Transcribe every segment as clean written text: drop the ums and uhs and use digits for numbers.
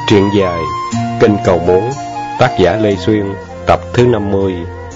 Truyện dài Kênh Cầu Muốn, tác giả Lê Xuyên, tập thứ 50.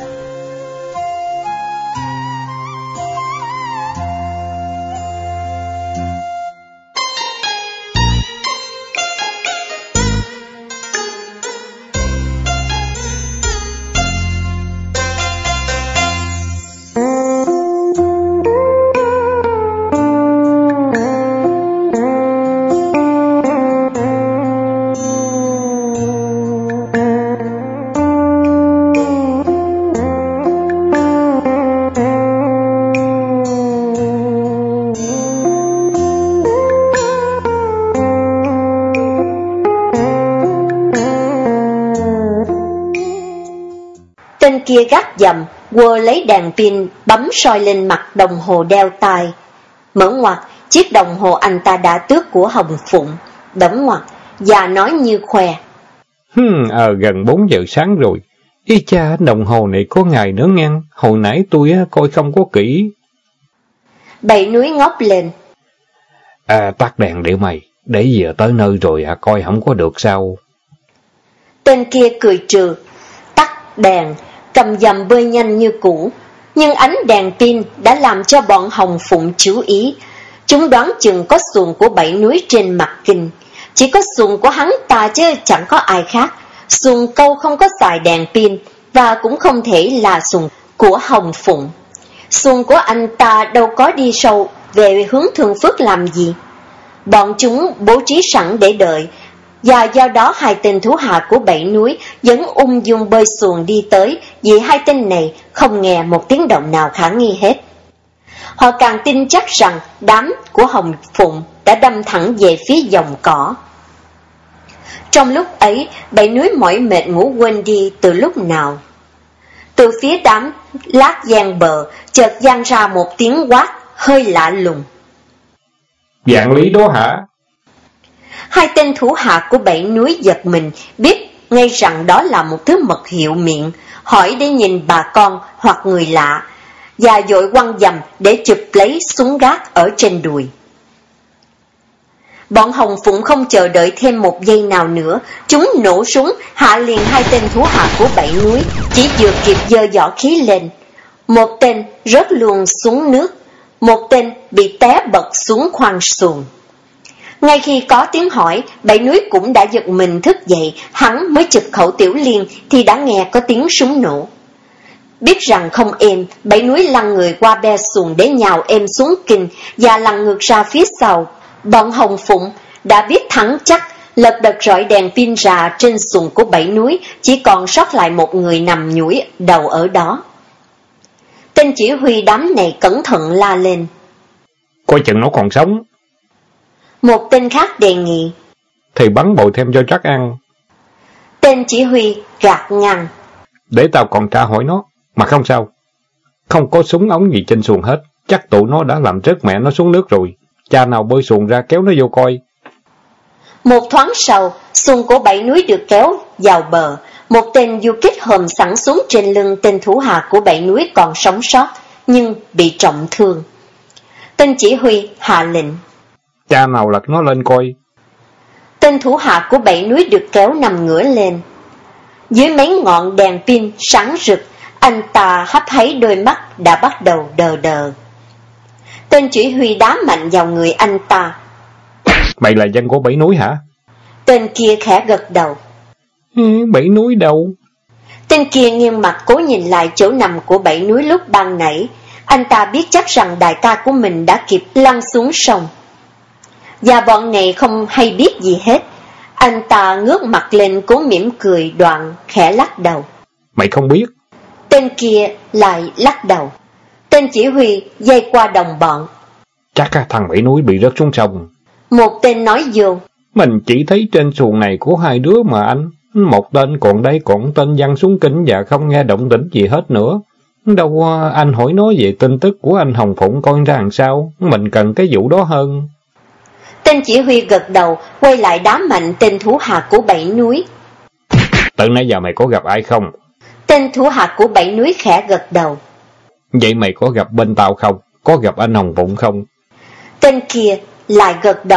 Tên kia gắt giọng, quơ lấy đèn pin bấm soi lên mặt đồng hồ đeo tai. Mở ngoặt, chiếc đồng hồ anh ta đã tước của Hồng Phụng. Đóng ngoặt, và nói như khoe. Gần 4 giờ sáng rồi. Ý cha, đồng hồ này có ngày nữa nghe. Hồi nãy tôi coi không có kỹ. Bảy Núi ngóc lên. Tắt đèn để mày. Để giờ tới nơi rồi coi không có được sao. Tên kia cười trừ, tắt đèn, cầm dầm bơi nhanh như cũ. Nhưng ánh đèn pin đã làm cho bọn Hồng Phụng chú ý. Chúng đoán chừng có xuồng của Bảy Núi trên mặt kinh. Chỉ có xuồng của hắn ta chứ chẳng có ai khác. Xuồng câu không có xài đèn pin, và cũng không thể là xuồng của Hồng Phụng. Xuồng của anh ta đâu có đi sâu về hướng Thường Phước làm gì. Bọn chúng bố trí sẵn để đợi, và do đó hai tên thú hạ của Bảy Núi vẫn ung dung bơi xuồng đi tới, vì hai tên này không nghe một tiếng động nào khả nghi hết. Họ càng tin chắc rằng đám của Hồng Phụng đã đâm thẳng về phía dòng cỏ. Trong lúc ấy, Bảy Núi mỏi mệt ngủ quên đi từ lúc nào. Từ phía đám lát gian bờ chợt vang ra một tiếng quát hơi lạ lùng. Dạng Lý đó hả? Hai tên thủ hạ của Bảy Núi giật mình, biết ngay rằng đó là một thứ mật hiệu miệng, hỏi để nhìn bà con hoặc người lạ, và vội quăng dầm để chụp lấy súng gác ở trên đùi. Bọn Hồng Phụng không chờ đợi thêm một giây nào nữa, chúng nổ súng hạ liền hai tên thú hạ của Bảy Núi, chỉ vừa kịp giơ võ khí lên. Một tên rớt luôn xuống nước, một tên bị té bật xuống khoang xuồng. Ngay khi có tiếng hỏi, Bảy Núi cũng đã giật mình thức dậy, hắn mới chụp khẩu tiểu liên thì đã nghe có tiếng súng nổ. Biết rằng không êm, Bảy Núi lăn người qua be xuồng để nhào êm xuống kinh và lăn ngược ra phía sau. Bọn Hồng Phụng đã biết thắng chắc, lật đật rọi đèn pin ra trên xuồng của Bảy Núi, chỉ còn sót lại một người nằm nhũi đầu ở đó. Tên chỉ huy đám này cẩn thận la lên. Coi chừng nó còn sống. Một tên khác đề nghị. Thì bắn bội thêm cho chắc ăn. Tên chỉ huy gạt ngang. Để tao còn tra hỏi nó. Mà không sao. Không có súng ống gì trên xuồng hết. Chắc tụi nó đã làm rớt mẹ nó xuống nước rồi. Cha nào bơi xuồng ra kéo nó vô coi. Một thoáng sau, xuồng của Bảy Núi được kéo vào bờ. Một tên du kích hòm sẵn xuống trên lưng tên thủ hạ của Bảy Núi còn sống sót, nhưng bị trọng thương. Tên chỉ huy hạ lệnh. Cha nào lật nó lên coi. Tên thủ hạ của Bảy Núi được kéo nằm ngửa lên. Dưới mấy ngọn đèn pin sáng rực, anh ta hấp háy đôi mắt đã bắt đầu đờ đờ. Tên chỉ huy đá mạnh vào người anh ta. Mày là dân của Bảy Núi hả? Tên kia khẽ gật đầu. Bảy Núi đâu? Tên kia nghiêng mặt cố nhìn lại chỗ nằm của Bảy Núi lúc ban nãy. Anh ta biết chắc rằng đại ca của mình đã kịp lăn xuống sông. Và bọn này không hay biết gì hết. Anh ta ngước mặt lên cố mỉm cười đoạn khẽ lắc đầu. Mày không biết. Tên kia lại lắc đầu. Tên chỉ huy dây qua đồng bọn. Chắc thằng Bảy Núi bị rớt xuống sông. Một tên nói vô. Mình chỉ thấy trên xuồng này của hai đứa mà anh. Một tên còn đây, còn tên văng xuống kinh và không nghe động tĩnh gì hết nữa. Đâu anh hỏi nó về tin tức của anh Hồng Phụng coi ra làm sao. Mình cần cái vụ đó hơn. Tên chỉ huy gật đầu, quay lại đá mạnh tên thủ hạ của Bảy Núi. Từ nãy giờ mày có gặp ai không? Tên thủ hạ của Bảy Núi khẽ gật đầu. Vậy mày có gặp bên tao không? Có gặp anh Hồng Phụng không? Tên kia lại gật đầu,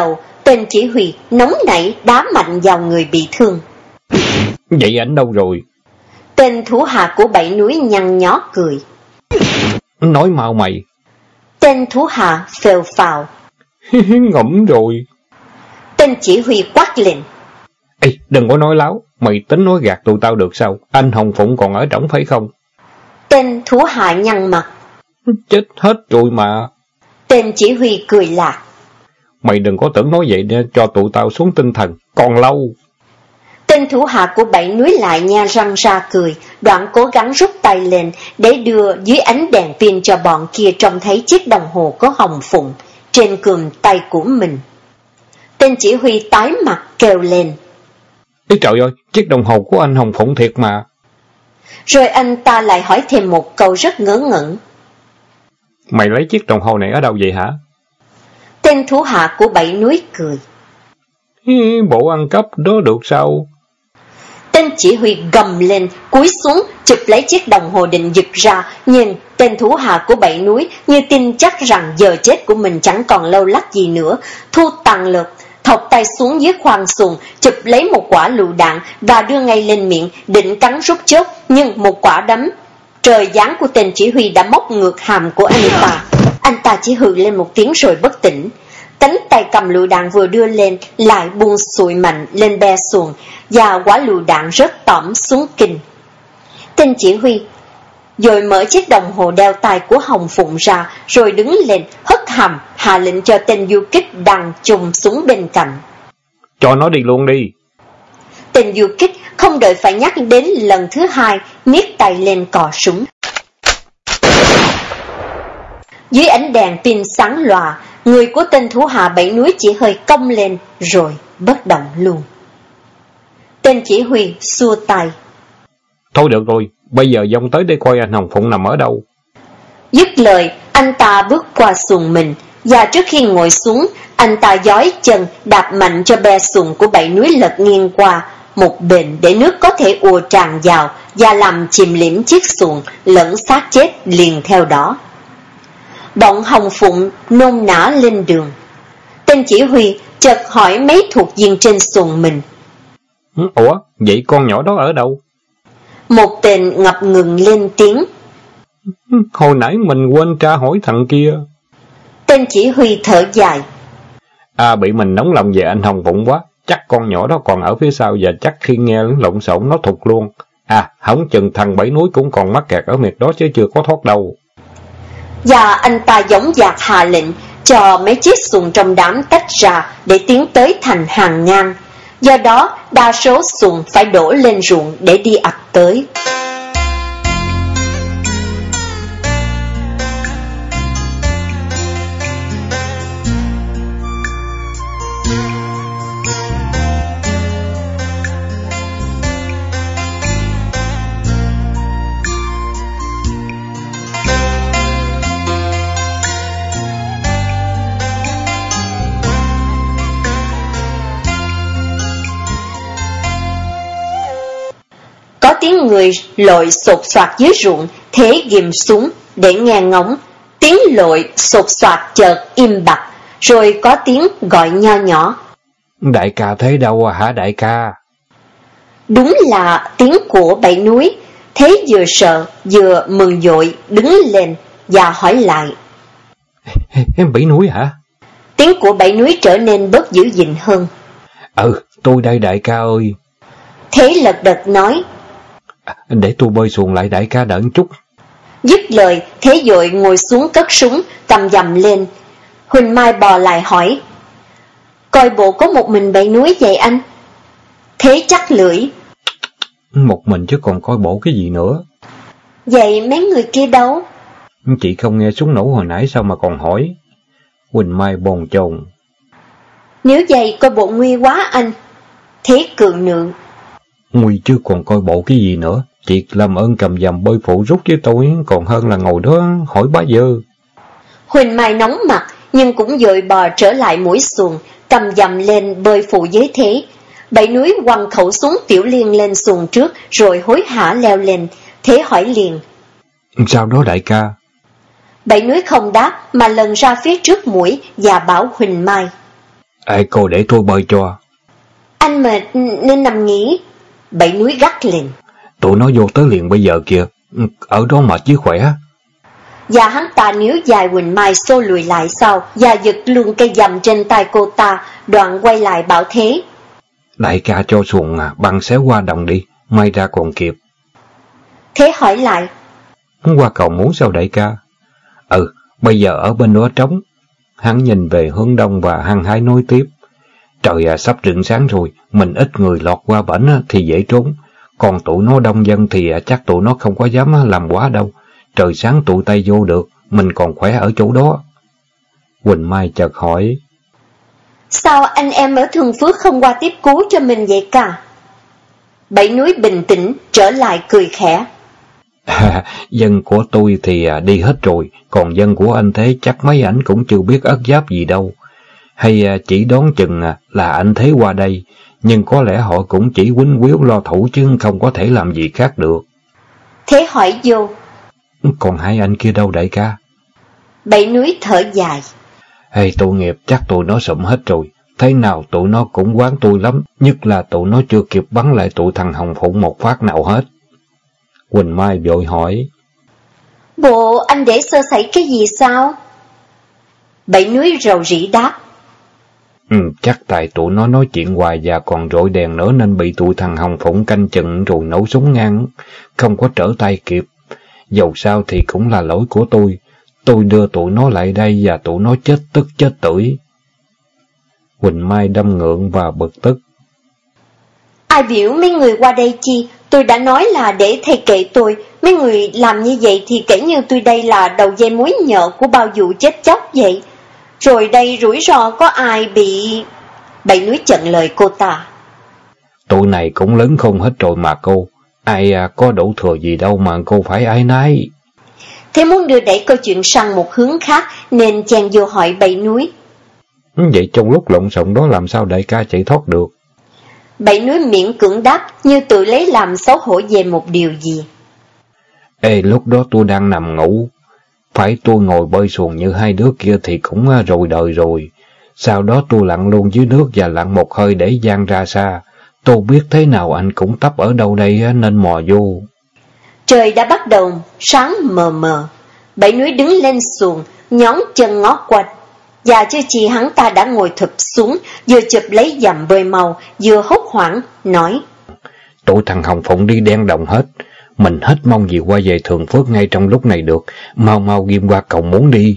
Tên chỉ huy nóng nảy đá mạnh vào người bị thương. Vậy ảnh đâu rồi? Tên thủ hạ của Bảy Núi nhăn nhó cười. Nói mau mày. Tên thủ hạ phèo phào. Ngẫm rồi. Tên chỉ huy quát lên. Ê, đừng có nói láo, mày tính nói gạt tụi tao được sao? Anh Hồng Phụng còn ở trỏng phải không? Tên thủ hạ nhăn mặt. Chết hết rồi mà. Tên chỉ huy cười lạc. Mày đừng có tưởng nói vậy để cho tụi tao xuống tinh thần, còn lâu. Tên thủ hạ của Bảy Núi lại nha răng ra cười, đoạn cố gắng rút tay lên để đưa dưới ánh đèn pin cho bọn kia trông thấy chiếc đồng hồ có Hồng Phụng trên cườm tay của mình. Tên chỉ huy tái mặt kêu lên. Ê trời ơi, chiếc đồng hồ của anh Hồng Phụng thiệt mà. Rồi anh ta lại hỏi thêm một câu rất ngớ ngẩn. Mày lấy chiếc đồng hồ này ở đâu vậy hả? Tên thủ hạ của Bảy Núi cười. Bộ ăn cắp đó được sao? Tên chỉ huy gầm lên, cúi xuống, chụp lấy chiếc đồng hồ định giật ra, nhưng tên thủ hạ của Bảy Núi như tin chắc rằng giờ chết của mình chẳng còn lâu lắc gì nữa, thu tàn lực, thọc tay xuống dưới khoang xuồng, chụp lấy một quả lựu đạn và đưa ngay lên miệng, định cắn rút chốt, nhưng một quả đấm trời giáng của tên chỉ huy đã móc ngược hàm của anh ta. Anh ta chỉ hừ lên một tiếng rồi bất tỉnh. Cánh tay cầm lựu đạn vừa đưa lên lại buông sụi mạnh lên be xuồng và quả lựu đạn rớt tõm xuống kinh. Tên chỉ huy rồi mở chiếc đồng hồ đeo tay của Hồng Phụng ra, rồi đứng lên hất hàm hạ lệnh cho tên du kích đang chùm súng bên cạnh. Cho nó đi luôn đi. Tên du kích không đợi phải nhắc đến lần thứ hai, niết tay lên cò súng. Dưới ánh đèn pin sáng lòa, người của tên thủ hạ Bảy Núi chỉ hơi cong lên rồi bất động luôn. Tên chỉ huy xua tay. Thôi được rồi, bây giờ dông tới để coi anh Hồng Phụng nằm ở đâu. Dứt lời, anh ta bước qua xuồng mình, và trước khi ngồi xuống, anh ta giói chân đạp mạnh cho be xuồng của Bảy Núi lật nghiêng qua một bên để nước có thể ùa tràn vào và làm chìm liễm chiếc xuồng lẫn xác chết liền theo đó. Bọn Hồng Phụng nôn nã lên đường. Tên chỉ huy chợt hỏi mấy thuộc viên trên xuồng mình. Ủa, vậy con nhỏ đó ở đâu? Một tên ngập ngừng lên tiếng. Hồi nãy mình quên tra hỏi thằng kia. Tên chỉ huy thở dài. Bị mình nóng lòng về anh Hồng Phụng quá. Chắc con nhỏ đó còn ở phía sau và chắc khi nghe lộn xộn nó thụt luôn. Hổng chừng thằng Bảy Núi cũng còn mắc kẹt ở miệt đó chứ chưa có thoát đâu. Và anh ta dõng dạc hạ lệnh cho mấy chiếc xuồng trong đám tách ra để tiến tới thành hàng ngang. Do đó, đa số xuồng phải đổ lên ruộng để đi ập tới. Có tiếng người lội sột soạt dưới ruộng, thế ghim xuống để nghe ngóng. Tiếng lội sột soạt chợt im bặt, rồi có tiếng gọi nho nhỏ. Đại ca thấy đâu hả đại ca? Đúng là tiếng của Bảy Núi. Thế vừa sợ vừa mừng dội đứng lên và hỏi lại. Em Bảy Núi hả? Tiếng của Bảy Núi trở nên bớt dữ dịnh hơn. Tôi đây đại ca ơi. Thế lật đật nói. Để tôi bơi xuồng lại đại ca đợi chút. Dứt lời, Thế vội ngồi xuống cất súng, cầm dầm lên. Huỳnh Mai bò lại hỏi. Coi bộ có một mình Bảy Núi vậy anh? Thế chắc lưỡi. Một mình chứ còn coi bộ cái gì nữa. Vậy mấy người kia đâu? Chị không nghe súng nổ hồi nãy sao mà còn hỏi? Huỳnh Mai bồn chồn. Nếu vậy coi bộ nguy quá anh. Thế cường nượng. Nguy chứ còn coi bộ cái gì nữa. Chị làm ơn cầm dầm bơi phụ rút với tôi, còn hơn là ngồi đó hỏi bá dơ. Huỳnh Mai nóng mặt, nhưng cũng vội bò trở lại mũi xuồng, cầm dầm lên bơi phụ với Thế. Bảy Núi quăng khẩu súng tiểu liên lên xuồng trước, rồi hối hả leo lên. Thế hỏi liền. Sao đó đại ca? Bảy Núi không đáp, mà lần ra phía trước mũi và bảo Huỳnh Mai. Ai cô để tôi bơi cho. Anh mệt nên nằm nghỉ. Bảy núi gắt lên. Tụi nó vô tới liền bây giờ kìa, ở đó mệt chứ khỏe. Và hắn ta níu dài Quỳnh Mai xô lùi lại sau và giật luôn cây dầm trên tay cô ta, đoạn quay lại bảo Thế. Đại ca cho xuồng băng xéo qua đồng đi, may ra còn kịp. Thế hỏi lại. Qua cầu muốn sao đại ca? Bây giờ ở bên đó trống. Hắn nhìn về hướng đông và hăng hái nói tiếp. Trời sắp rạng sáng rồi, mình ít người lọt qua bển thì dễ trốn. Còn tụi nó đông dân thì chắc tụi nó không có dám làm quá đâu. Trời sáng tụi Tây vô được, mình còn khỏe ở chỗ đó. Quỳnh Mai chợt hỏi. Sao anh em ở Thường Phước không qua tiếp cứu cho mình vậy cả? Bảy núi bình tĩnh trở lại cười khẽ. Dân của tôi thì đi hết rồi, còn dân của anh Thế chắc mấy ảnh cũng chưa biết ất giáp gì đâu. Hay chỉ đoán chừng là anh Thế qua đây, nhưng có lẽ họ cũng chỉ quýnh quýu lo thủ chứ không có thể làm gì khác được. Thế hỏi vô. Còn hai anh kia đâu đại ca? Bảy núi thở dài. Hay tội nghiệp, chắc tụi nó sụm hết rồi. Thế nào tụi nó cũng quán tôi lắm, nhất là tụi nó chưa kịp bắn lại tụi thằng Hồng Phụng một phát nào hết. Quỳnh Mai vội hỏi. Bộ anh để sơ sẩy cái gì sao? Bảy núi rầu rĩ đáp. Chắc tại tụi nó nói chuyện hoài và còn rọi đèn nữa nên bị tụi thằng Hồng Phụng canh chừng rồi nổ súng ngang, không có trở tay kịp. Dầu sao thì cũng là lỗi của tôi. Tôi đưa tụi nó lại đây và tụi nó chết tức chết tưởi. Quỳnh Mai đâm ngượng và bực tức. Ai biểu mấy người qua đây chi? Tôi đã nói là để thầy kệ tôi. Mấy người làm như vậy thì kể như tôi đây là đầu dây mối nhợ của bao vụ chết chóc vậy. Rồi đây rủi ro có ai bị... Bảy núi chặn lời cô ta. Tụi này cũng lớn khôn hết rồi mà cô. Ai có đủ thừa gì đâu mà cô phải ái nái. Thế muốn đưa đẩy câu chuyện sang một hướng khác nên chàng vô hỏi Bảy núi. Vậy trong lúc lộn xộn đó làm sao đại ca chạy thoát được? Bảy núi miễn cưỡng đáp như tự lấy làm xấu hổ về một điều gì. Lúc đó tôi đang nằm ngủ. Phải tôi ngồi bơi xuồng như hai đứa kia thì cũng rồi đời rồi. Sau đó tôi lặn luôn dưới nước và lặn một hơi để giang ra xa. Tôi biết thế nào anh cũng tấp ở đâu đây nên mò vô. Trời đã bắt đầu sáng mờ mờ. Bảy núi đứng lên xuồng, nhón chân ngó quanh. Và chưa chi hắn ta đã ngồi thụp xuống, vừa chụp lấy dầm bơi màu, vừa hốt hoảng, nói. Tụi thằng Hồng Phụng đi đen đồng hết. Mình hết mong gì qua về Thường Phước ngay trong lúc này được. Mau mau ghim qua cầu muốn đi.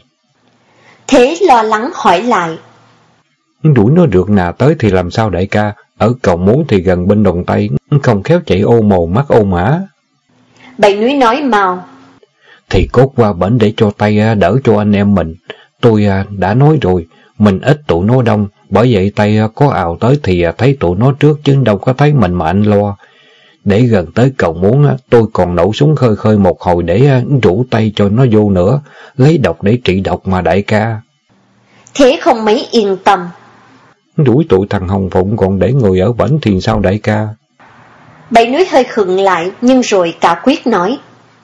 Thế lo lắng hỏi lại. Đuổi nó được nà tới thì làm sao đại ca? Ở cầu muốn thì gần bên Đồng Tây, không khéo chạy ô mồ mắt ô mã. Bảy núi nói mau. Thì cốt qua bển để cho tay đỡ cho anh em mình. Tôi đã nói rồi, mình ít tụi nó đông, bởi vậy tay có ào tới thì thấy tụi nó trước chứ đâu có thấy mình mà anh lo. Để gần tới cầu muốn, tôi còn nổ súng khơi khơi một hồi để rủ tay cho nó vô nữa, lấy độc để trị độc mà đại ca. Thế không mấy yên tâm. Đuổi tụi thằng Hồng Phụng còn để người ở bển thì sao đại ca? Bảy núi hơi khựng lại nhưng rồi cả quyết nói.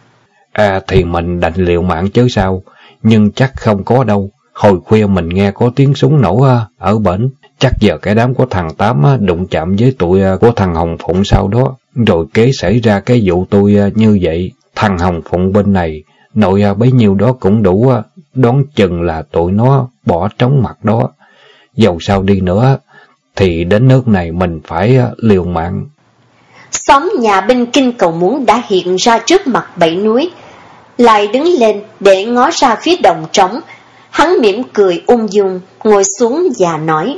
Thì mình đành liều mạng chứ sao, nhưng chắc không có đâu. Hồi khuya mình nghe có tiếng súng nổ ở bển, chắc giờ cái đám của thằng Tám đụng chạm với tụi của thằng Hồng Phụng sau đó, rồi kế xảy ra cái vụ tôi như vậy. Thằng Hồng Phụng bên này, nội bấy nhiêu đó cũng đủ, đoán chừng là tụi nó bỏ trống mặt đó. Dầu sao đi nữa, thì đến nước này mình phải liều mạng. Xóm nhà bên kinh cầu muốn đã hiện ra trước mặt Bảy núi. Lại đứng lên để ngó ra phía đồng trống. Hắn mỉm cười ung dung, ngồi xuống và nói.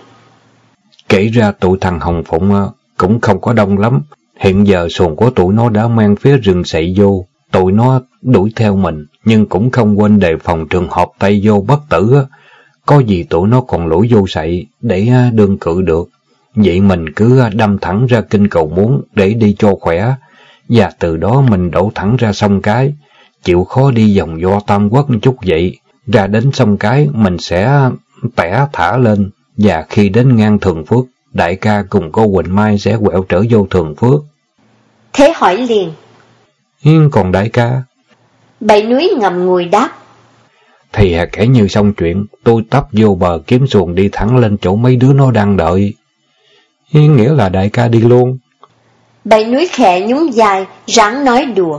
Kể ra tụi thằng Hồng Phụng cũng không có đông lắm. Hiện giờ xuồng của tụi nó đã mang phía rừng sậy vô. Tụi nó đuổi theo mình, nhưng cũng không quên đề phòng trường hợp tay vô bất tử. Có gì tụi nó còn lủi vô sậy để đương cự được. Vậy mình cứ đâm thẳng ra kinh cầu muốn để đi cho khỏe. Và từ đó mình đổ thẳng ra sông Cái. Chịu khó đi vòng vo Tam Quốc chút vậy. Ra đến sông Cái mình sẽ tẻ thả lên. Và khi đến ngang Thường Phước, đại ca cùng cô Quỳnh Mai sẽ quẹo trở vô Thường Phước. Thế hỏi liền. Còn đại ca? Bảy núi ngậm ngùi đáp. Thì kể như xong chuyện, tôi tấp vô bờ kiếm xuồng đi thẳng lên chỗ mấy đứa nó đang đợi. Nghĩa là đại ca đi luôn. Bảy Núi khẽ nhún vai, ráng nói đùa.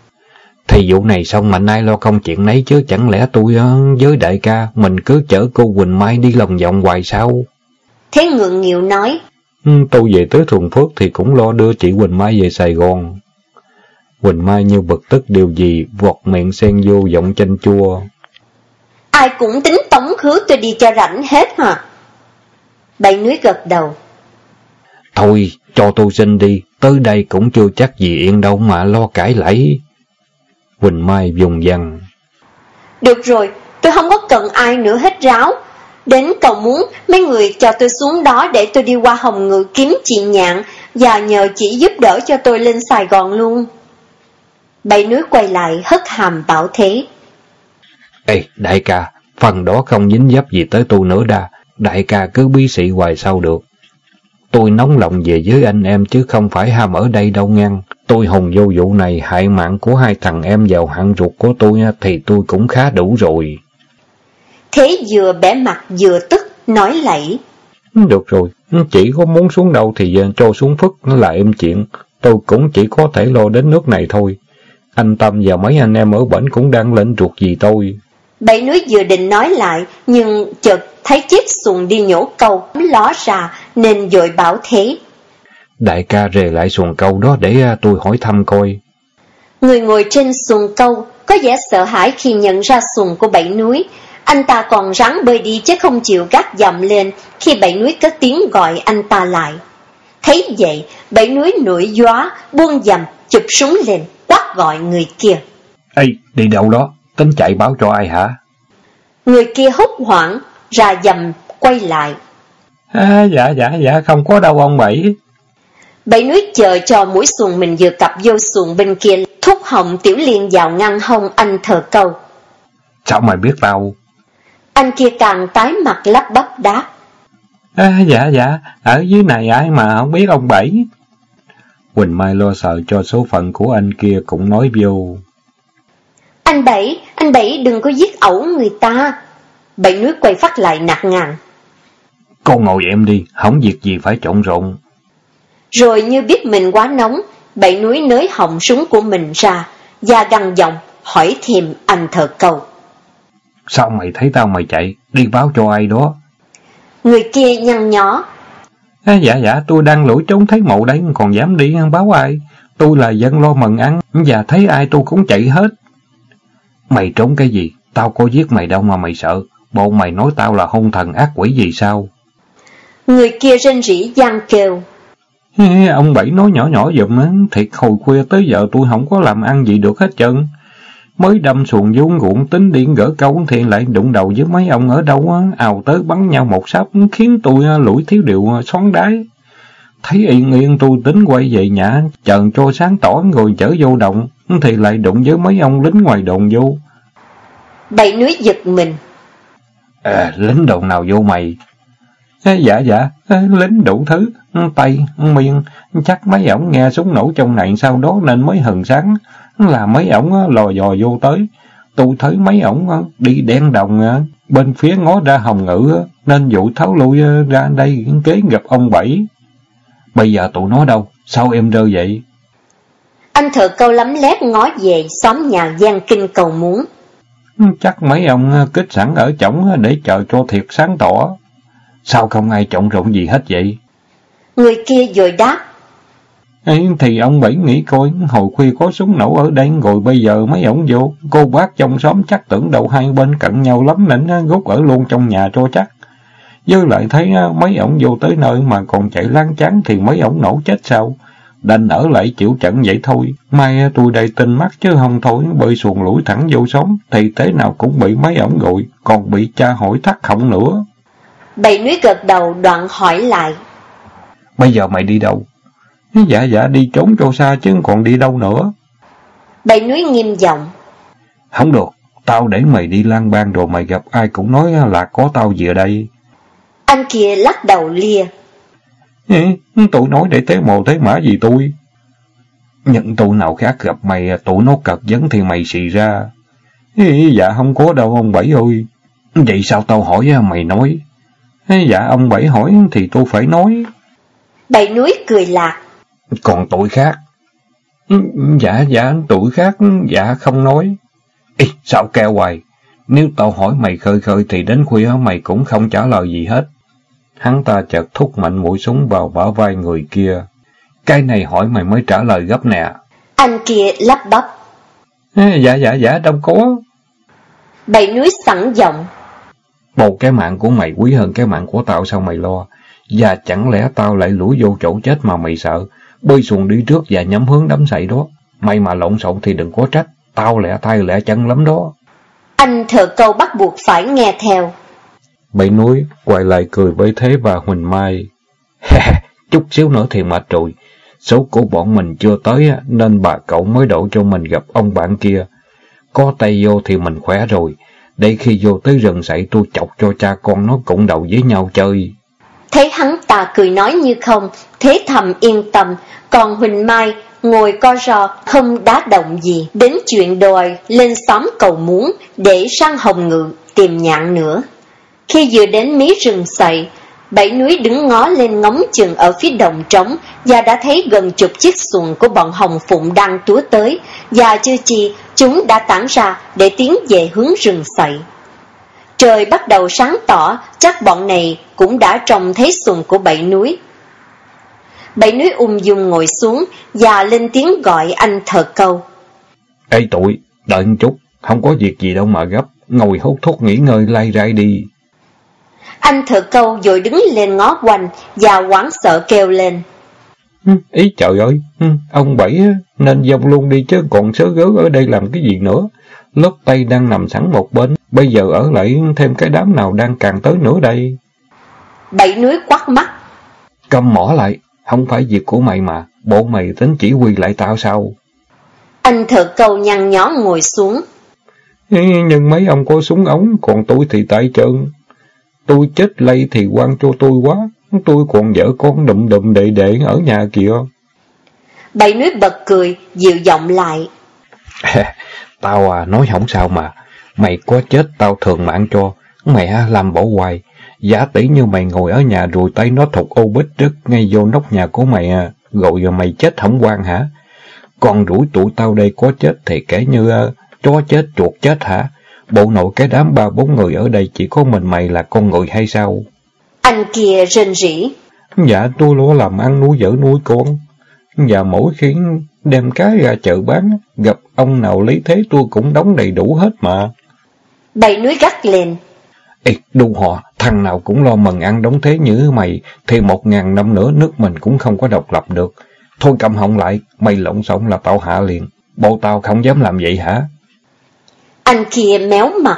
Thì vụ này xong Mạnh ai lo công chuyện nấy chứ, chẳng lẽ tôi với đại ca mình cứ chở cô Quỳnh Mai đi lòng vòng hoài sao? Thế ngượng nghịu nói. Tôi về tới Thuận Phước thì cũng lo đưa chị Quỳnh Mai về Sài Gòn. Quỳnh Mai như bực tức điều gì, vọt miệng xen vô giọng chanh chua. Ai cũng tính tống khứ tôi đi cho rảnh hết hả? Bảy Núi gật đầu. Thôi, cho tôi xin đi, tới đây cũng chưa chắc gì yên đâu mà lo cãi lẫy. Quỳnh Mai vùng vằng. Được rồi, tôi không có cần ai nữa hết ráo. Đến cầu muốn, mấy người cho tôi xuống đó để tôi đi qua Hồng Ngự kiếm chị Nhạn và nhờ chị giúp đỡ cho tôi lên Sài Gòn luôn. Bảy Núi quay lại hất hàm bảo thế. Ê, đại ca, phần đó không dính dấp gì tới tôi nữa đa. Đại ca cứ bí xị hoài sao được. Tôi nóng lòng về với anh em chứ không phải ham ở đây đâu ngăn. Tôi hùng vô vụ này hại mạng của hai thằng em vào hạng ruột của tôi thì tôi cũng khá đủ rồi. Thế vừa bẻ mặt vừa tức, nói lẫy. Được rồi, chỉ có muốn xuống đâu thì cho xuống Phất là êm chuyện. Tôi cũng chỉ có thể lo đến nước này thôi. Anh Tâm và mấy anh em ở bển cũng đang lên ruột vì tôi. Bảy Núi vừa định nói lại, nhưng chợt thấy chiếc xuồng đi nhổ câu ló ra nên vội bảo thế. Đại ca rề lại xuồng câu đó để tôi hỏi thăm coi. Người ngồi trên xuồng câu có vẻ sợ hãi khi nhận ra xuồng của Bảy Núi. Anh ta còn ráng bơi đi chứ không chịu gác dầm lên khi Bảy Núi cất tiếng gọi anh ta lại. Thấy vậy, Bảy Núi nổi gióa, buông dầm, chụp súng lên, quát gọi người kia. Ê, đi đâu đó? Tính chạy báo cho ai hả? Người kia hốt hoảng, ra dầm, quay lại. Dạ, không có đâu ông Bảy. Bảy Núi chờ cho mũi xuồng mình vừa cặp vô xuồng bên kia, thúc họng Tiểu Liên vào ngăn hông anh thờ câu. Sao mày biết tao? Anh kia càng tái mặt lắp bắp đáp. Dạ, ở dưới này ai mà không biết ông Bảy. Quỳnh Mai lo sợ cho số phận của anh kia cũng nói vô. Anh Bảy đừng có giết ẩu người ta. Bảy Núi quay phát lại nạt ngang. Cô ngồi em đi, không việc gì phải trộn rộn. Rồi như biết mình quá nóng, Bảy Núi nới họng súng của mình ra, và gằn giọng hỏi thêm anh thợ câu. Sao mày thấy tao mày chạy, đi báo cho ai đó? Người kia nhăn nhó. Dạ, tôi đang lủi trốn thấy mộ đấy, còn dám đi báo ai? Tôi là dân lo mần ăn, và thấy ai tôi cũng chạy hết. Mày trốn cái gì? Tao có giết mày đâu mà mày sợ. Bộ mày nói tao là hung thần ác quỷ gì sao? Người kia rên rỉ giang kêu. Ông Bảy nói nhỏ giùm á, thiệt hồi khuya tới giờ tôi không có làm ăn gì được hết trơn. Mới đâm xuồng vô ruộng tính điện gỡ câu thì lại đụng đầu với mấy ông ở đâu á, ào tới bắn nhau một sáp khiến tôi lủi thiếu điều xoắn đáy. Thấy yên tôi tính quay về nhà, chờ cho sáng tỏ rồi chở vô đồng, thì lại đụng với mấy ông lính ngoài đồn vô. Bảy Núi giật mình. Lính đồn nào vô mày? Dạ, lính đủ thứ, tay, miệng, chắc mấy ổng nghe súng nổ trong này sau đó nên mới hừng sáng, là mấy ổng lò dò vô tới. Tôi thấy mấy ổng đi đen đồng bên phía ngó ra Hồng Ngự nên vụ tháo lui ra đây kế gặp ông Bảy. Bây giờ tụi nó đâu? Sao em rơi vậy? Anh thợ câu lấm lét ngó về xóm nhà Giang Kinh cầu muốn. Chắc mấy ông kích sẵn ở chổng để chờ cho thiệt sáng tỏ. Sao không ai trộn rộn gì hết vậy? Người kia vội đáp. Thì ông Bảy nghĩ coi, hồi khuya có súng nổ ở đây rồi bây giờ mấy ổng vô, cô bác trong xóm chắc tưởng đầu hai bên cận nhau lắm nên rút ở luôn trong nhà cho chắc. Với lại thấy mấy ổng vô tới nơi mà còn chạy láng cháng thì mấy ổng nổ chết sao? Đành ở lại chịu trận vậy thôi. Mai tôi đây tin mắt chứ không thôi, bơi xuồng lủi thẳng vô xóm thì thế nào cũng bị mấy ổng gọi, còn bị cha hỏi thắt họng nữa. Bảy Núi gật đầu đoạn hỏi lại. Bây giờ mày đi đâu? Dạ, đi trốn cho xa chứ còn đi đâu nữa. Bảy Núi nghiêm giọng. Không được, tao để mày đi lang bang rồi mày gặp ai cũng nói là có tao về đây. Anh kia lắc đầu lia. Tụi nói để thế mồ thế mã gì tôi. Nhưng tụi nào khác gặp mày, tụi nó cật vấn thì mày xì ra. Dạ không có đâu ông Bảy ơi. Vậy sao tao hỏi mày nói? Dạ ông Bảy hỏi thì tôi phải nói. Bảy núi cười lạc. Còn tụi khác? Dạ tụi khác dạ không nói. Ê, sao kêu hoài? Nếu tao hỏi mày khơi khơi thì đến khuya mày cũng không trả lời gì hết. Hắn ta chợt thúc mạnh mũi súng vào bả vai người kia. Cái này hỏi mày mới trả lời gấp nè. Anh kia lắp bắp. Dạ đâu có. Bảy núi sẵn giọng. Một cái mạng của mày quý hơn cái mạng của tao sao mày lo? Và chẳng lẽ tao lại lủi vô chỗ chết mà mày sợ? Bơi xuồng đi trước và nhắm hướng đám sậy đó. Mày mà lộn xộn thì đừng có trách. Tao lẹ tay lẹ chân lắm đó. Anh Thợ Câu bắt buộc phải nghe theo. Bảy núi quay lại cười với Thế và Huỳnh Mai. Chút xíu nữa thì mệt rồi. Số của bọn mình chưa tới nên bà cậu mới đổ cho mình gặp ông bạn kia. Có tay vô thì mình khỏe rồi. Để khi vô tới rừng sậy tôi chọc cho cha con nó cũng đầu với nhau chơi. Thấy hắn ta cười nói như không, Thế thầm yên tâm. Còn Huỳnh Mai ngồi co ro không đá động gì đến chuyện đòi lên xóm Cầu Muốn để sang Hồng Ngự tìm nhạn nữa. Khi vừa đến mí rừng sậy, Bảy núi đứng ngó lên ngóng chừng ở phía đồng trống và đã thấy gần chục chiếc xuồng của bọn Hồng Phụng đang túa tới, và chưa chi chúng đã tản ra để tiến về hướng rừng sậy. Trời bắt đầu sáng tỏ, chắc bọn này cũng đã trông thấy xuồng của Bảy núi. Bảy núi ung dung ngồi xuống và lên tiếng gọi anh Thợ Câu. Ê tụi, đợi một chút, không có việc gì đâu mà gấp, ngồi hút thuốc nghỉ ngơi lay rai đi. Anh Thợ Câu vội đứng lên ngó quanh và hoảng sợ kêu lên. Ý trời ơi, ông Bảy nên dông luôn đi chứ còn sớ gớ ở đây làm cái gì nữa. Lớp Tây đang nằm sẵn một bên, bây giờ ở lại thêm cái đám nào đang càng tới nữa đây. Bảy núi quắt mắt. Câm mỏ lại, không phải việc của mày mà, bộ mày tính chỉ huy lại tao sao? Anh Thợ Câu nhăn nhó ngồi xuống. Nhưng mấy ông có súng ống, còn tôi thì tay chân. Tôi chết lây thì quan cho tôi quá, tôi còn vợ con đụm đệ ở nhà kìa. Bảy núi bật cười, dịu giọng lại. Tao nói không sao mà, mày có chết tao thường mạng cho, mẹ làm bỏ hoài. Giả tỷ như mày ngồi ở nhà rồi tay nó thục ô bít rớt ngay vô nóc nhà của mày rồi mày chết không quan hả? Còn rủi tụi tao đây có chết thì kể như chó chết chuột chết hả? Bộ nội cái đám 3-4 người ở đây chỉ có mình mày là con người hay sao? Anh kia rên rỉ. Dạ tôi lo làm ăn nuôi vợ nuôi con. Và mỗi khi đem cá ra chợ bán, gặp ông nào lý thế tôi cũng đóng đầy đủ hết mà. Bảy núi gắt lên. Ê, đu họ, thằng nào cũng lo mần ăn đóng thế như mày, thì 1000 năm nữa nước mình cũng không có độc lập được. Thôi cầm họng lại, mày lộn xộn là tao hạ liền. Bộ tao không dám làm vậy hả? Anh kia méo mặt.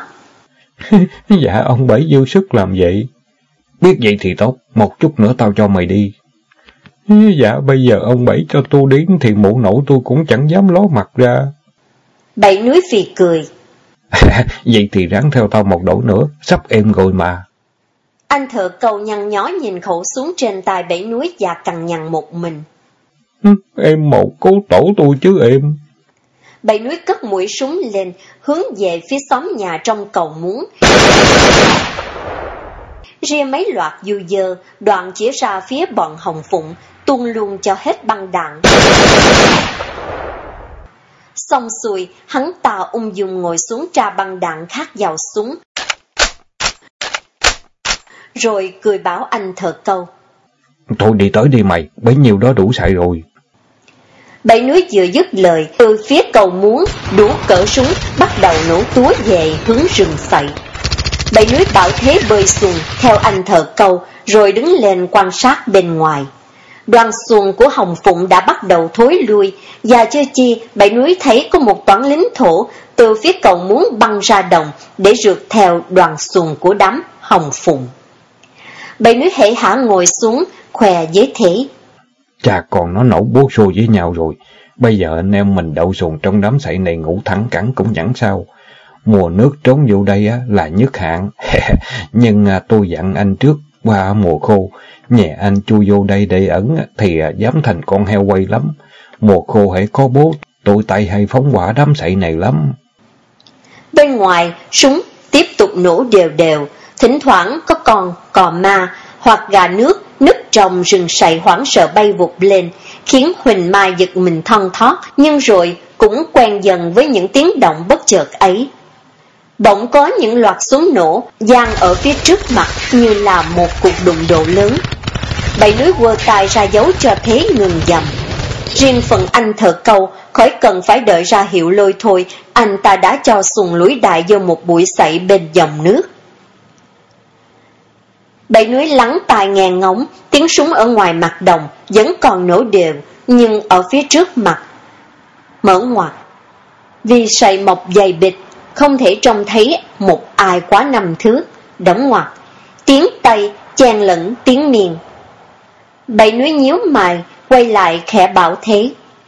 Dạ, ông Bảy dư sức làm vậy. Biết vậy thì tốt, một chút nữa tao cho mày đi. Dạ, bây giờ ông Bảy cho tôi đến thì mụ nổi tôi cũng chẳng dám ló mặt ra. Bảy núi phì cười. Vậy thì ráng theo tao một đổ nữa, sắp êm rồi mà. Anh Thợ Câu nhăn nhó nhìn khẩu súng trên tay Bảy núi và cằn nhằn một mình. Em một cố tổ tôi chứ em. Bảy núi cất mũi súng lên, hướng về phía xóm nhà trong Cầu Muốn. Ria mấy loạt dù dơ, đoạn chỉ ra phía bọn Hồng Phụng, tuôn luôn cho hết băng đạn. Xong xuôi, hắn ta ung dung ngồi xuống tra băng đạn khác vào súng. Rồi cười bảo anh Thợ Câu. Thôi đi tới đi mày, bấy nhiêu đó đủ xài rồi. Bảy núi vừa dứt lời, từ phía Cầu Muốn, đủ cỡ súng bắt đầu nổ túa về hướng rừng sậy. Bảy núi bảo thế bơi xuồng theo anh Thợ Câu, rồi đứng lên quan sát bên ngoài. Đoàn xuồng của Hồng Phụng đã bắt đầu thối lui, và chưa chi Bảy núi thấy có một toán lính thổ từ phía Cầu Muốn băng ra đồng để rượt theo đoàn xuồng của đám Hồng Phụng. Bảy núi hễ hả ngồi xuống, khòe với Thế. Chà, còn nó nổ bố xô với nhau rồi. Bây giờ anh em mình đậu xuồng trong đám sậy này ngủ thẳng cẳng cũng chẳng sao. Mùa nước trốn vô đây là nhất hạn. Nhưng tôi dặn anh trước, qua mùa khô, nhà anh chui vô đây để ẩn thì dám thành con heo quay lắm. Mùa khô hãy có bố, tụi tay hay phóng hỏa đám sậy này lắm. Bên ngoài, súng tiếp tục nổ đều đều, thỉnh thoảng có con cò ma hoặc gà nước núp trong rừng sậy hoảng sợ bay vụt lên, khiến Huỳnh Mai giật mình thon thót, nhưng rồi cũng quen dần với những tiếng động bất chợt ấy. Bỗng có những loạt súng nổ vang ở phía trước mặt như là một cuộc đụng độ lớn. Bảy núi quơ tay ra dấu cho thế ngừng dầm. Riêng phần anh thợ câu, khỏi cần phải đợi ra hiệu lôi thôi, anh ta đã cho xuồng lưới đại vô một bụi sậy bên dòng nước. Bảy núi lắng tai nghe ngóng, tiếng súng ở ngoài mặt đồng vẫn còn nổ đều, nhưng ở phía trước mặt mở ngoặt. Vì sậy mọc dày bịch, không thể trông thấy một ai quá 5 thước, đóng ngoặt. Tiếng Tây chen lẫn tiếng miền. Bảy núi nhíu mày, quay lại khẽ bảo thế.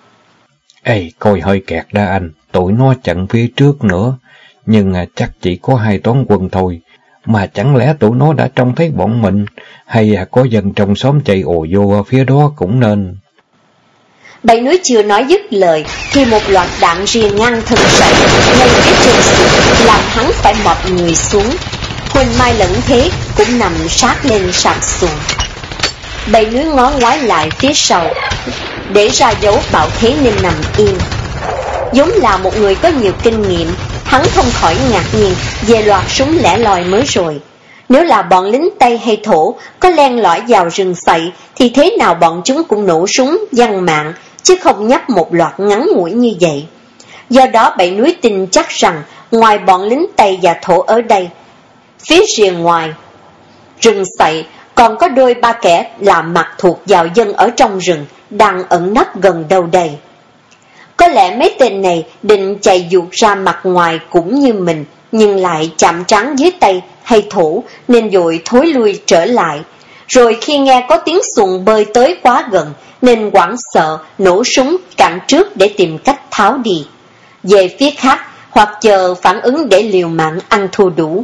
Ê, coi hơi kẹt ra anh, tụi nó chặn phía trước nữa, nhưng chắc chỉ có 2 toán quân thôi. Mà chẳng lẽ tụi nó đã trông thấy bọn mình, hay có dân trong xóm chạy ồ vô phía đó cũng nên. Bảy núi chưa nói dứt lời, thì một loạt đạn rìa ngang thân sậy, ngay phía trên xuồng, làm hắn phải mọt người xuống. Huỳnh Mai lẫn thế, cũng nằm sát lên sạp xuồng. Bảy núi ngó ngoái lại phía sau, để ra dấu bảo thế nên nằm yên. Giống là một người có nhiều kinh nghiệm, hắn không khỏi ngạc nhiên về loạt súng lẻ loi mới rồi. Nếu là bọn lính Tây hay Thổ có len lỏi vào rừng sậy, thì thế nào bọn chúng cũng nổ súng giăng mạng, chứ không nhấp một loạt ngắn ngủi như vậy. Do đó Bảy núi tin chắc rằng ngoài bọn lính Tây và Thổ ở đây, phía rìa ngoài rừng sậy còn có đôi ba kẻ lạ mặt thuộc vào dân ở trong rừng đang ẩn nấp gần đâu đây. Có lẽ mấy tên này định chạy vụt ra mặt ngoài cũng như mình, nhưng lại chạm trán dưới Tây hay Thổ nên vội thối lui trở lại. Rồi khi nghe có tiếng xuồng bơi tới quá gần nên hoảng sợ nổ súng cản trước để tìm cách tháo đi về phía khác, hoặc chờ phản ứng để liều mạng ăn thua đủ.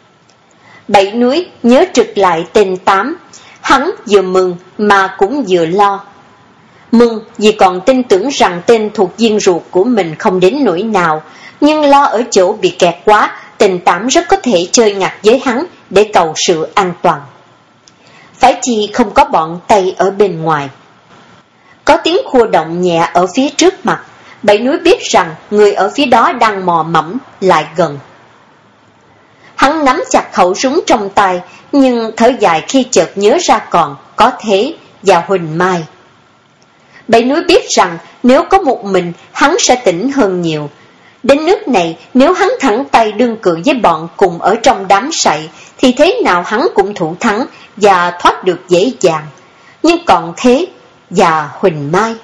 Bảy núi nhớ trực lại tên Tám, hắn vừa mừng mà cũng vừa lo. Mừng vì còn tin tưởng rằng tên thuộc viên ruột của mình không đến nỗi nào, nhưng lo ở chỗ bị kẹt quá, tên Tám rất có thể chơi ngặt với hắn để cầu sự an toàn. Phải chi không có bọn Tây ở bên ngoài. Có tiếng khua động nhẹ ở phía trước mặt, Bảy núi biết rằng người ở phía đó đang mò mẫm lại gần. Hắn nắm chặt khẩu súng trong tay, nhưng thở dài khi chợt nhớ ra còn có Thế và Huỳnh Mai. Bảy núi biết rằng nếu có một mình, hắn sẽ tỉnh hơn nhiều. Đến nước này, nếu hắn thẳng tay đương cự với bọn cùng ở trong đám sậy, thì thế nào hắn cũng thủ thắng và thoát được dễ dàng. Nhưng còn Thế và Huỳnh Mai,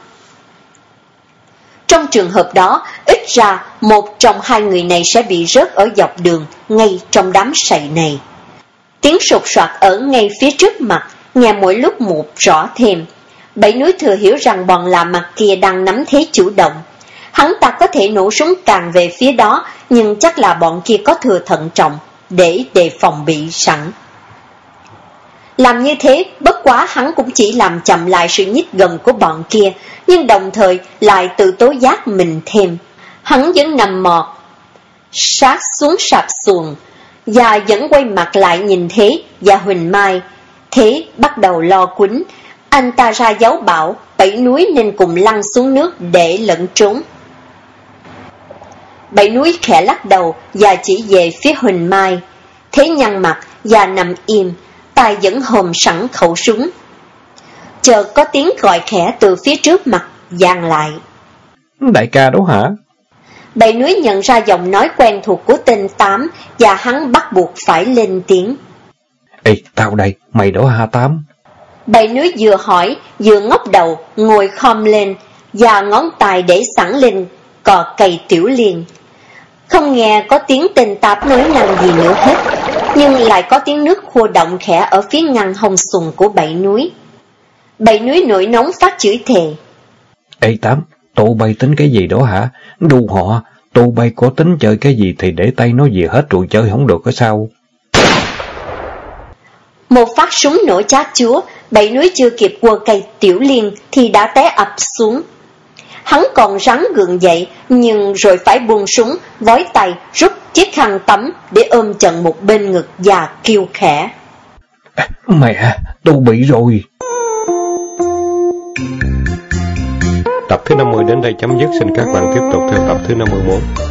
trong trường hợp đó, ít ra một trong hai người này sẽ bị rớt ở dọc đường, ngay trong đám sậy này. Tiếng sột soạt ở ngay phía trước mặt, nghe mỗi lúc một rõ thêm. Bảy núi thừa hiểu rằng bọn lạ mặt kia đang nắm thế chủ động. Hắn ta có thể nổ súng càng về phía đó, nhưng chắc là bọn kia có thừa thận trọng để đề phòng bị sẵn. Làm như thế, bất quá hắn cũng chỉ làm chậm lại sự nhích gần của bọn kia, nhưng đồng thời lại tự tố giác mình thêm. Hắn vẫn nằm mọt sát xuống sạp xuồng và vẫn quay mặt lại nhìn Thế và Huỳnh Mai. Thế bắt đầu lo quýnh, anh ta ra dấu bảo Bảy núi nên cùng lăn xuống nước để lẫn trốn. Bảy núi khẽ lắc đầu và chỉ về phía Huỳnh Mai. Thế nhăn mặt và nằm im, tay vẫn hòm sẵn khẩu súng. Chợt có tiếng gọi khẽ từ phía trước mặt vang lại. Đại ca đó hả? Bảy núi nhận ra giọng nói quen thuộc của tên Tám và hắn bắt buộc phải lên tiếng. Ê, tao đây, mày đó hả Tám? Bảy núi vừa hỏi vừa ngóc đầu, ngồi khom lên và ngón tay để sẵn lên cò cày tiểu liên. Không nghe có tiếng tên Tám nói năng gì nữa hết, nhưng lại có tiếng nước khua động khẽ ở phía ngăn hông xuồng của Bảy núi. Bảy núi nổi nóng phát chửi thề. Ê Tám, tụi bay tính cái gì đó hả? Đu họ, tụi bay có tính chơi cái gì thì để tay nó về hết rồi chơi không được có sao? Một phát súng nổ chát chúa, Bảy núi chưa kịp quơ cây tiểu liên thì đã té ập xuống. Hắn còn rắn gượng dậy, nhưng rồi phải buông súng, vói tay rút chiếc khăn tắm để ôm chặn một bên ngực và kêu khẽ. Mẹ, tôi bị rồi. Tập thứ 50 đến đây chấm dứt, xin các bạn tiếp tục theo tập thứ 51.